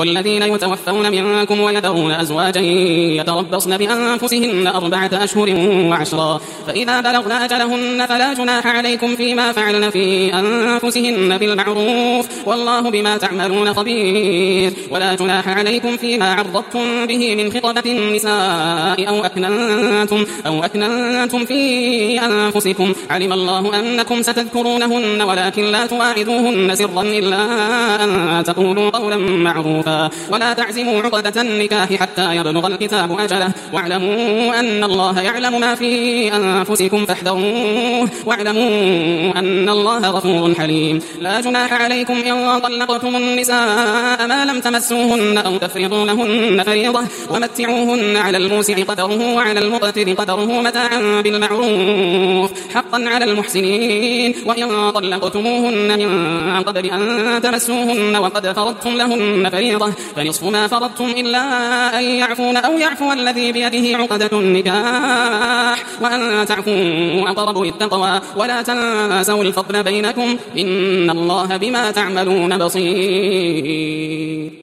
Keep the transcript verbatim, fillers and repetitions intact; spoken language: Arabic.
والذين يتوفون منكم ويذرون أزواجا يتربصن بأنفسهن أربعة أشهر وعشرا فإذا بلغن أجلهن فلا جناح عليكم فيما فعلن في أنفسهن بالمعروف والله بما تعملون خبير ولا جناح عليكم فيما عرضتم به من خطبة النساء أو أكننتم, أو أكننتم في أنفسكم علم الله أنكم ستذكرونهن ولكن لا تواعدوهن سرا إلا أن تقولوا قولا معروفا ولا تعزموا عقدة النكاح حتى يبلغ الكتاب أجله واعلموا أن الله يعلم ما في أنفسكم فاحذروه واعلموا أن الله غفور حليم لا جناح عليكم إن طلقتم النساء ما لم تمسوهن أو تفرضوا لهن فريضة ومتعوهن على الموسع قدره وعلى المقتر قدره متاعا بالمعروف حقا على المحسنين وإن طلقتموهن من قبل أن تمسوهن وقد فرضتم لهن فريضة فنصف ما فرضتم إلا أن يعفون أو يعفو الذي بيده عقدة النكاح وأن تعفوا أقرب للتقوى ولا تنسوا الفضل بينكم إن الله بما تعملون بصير.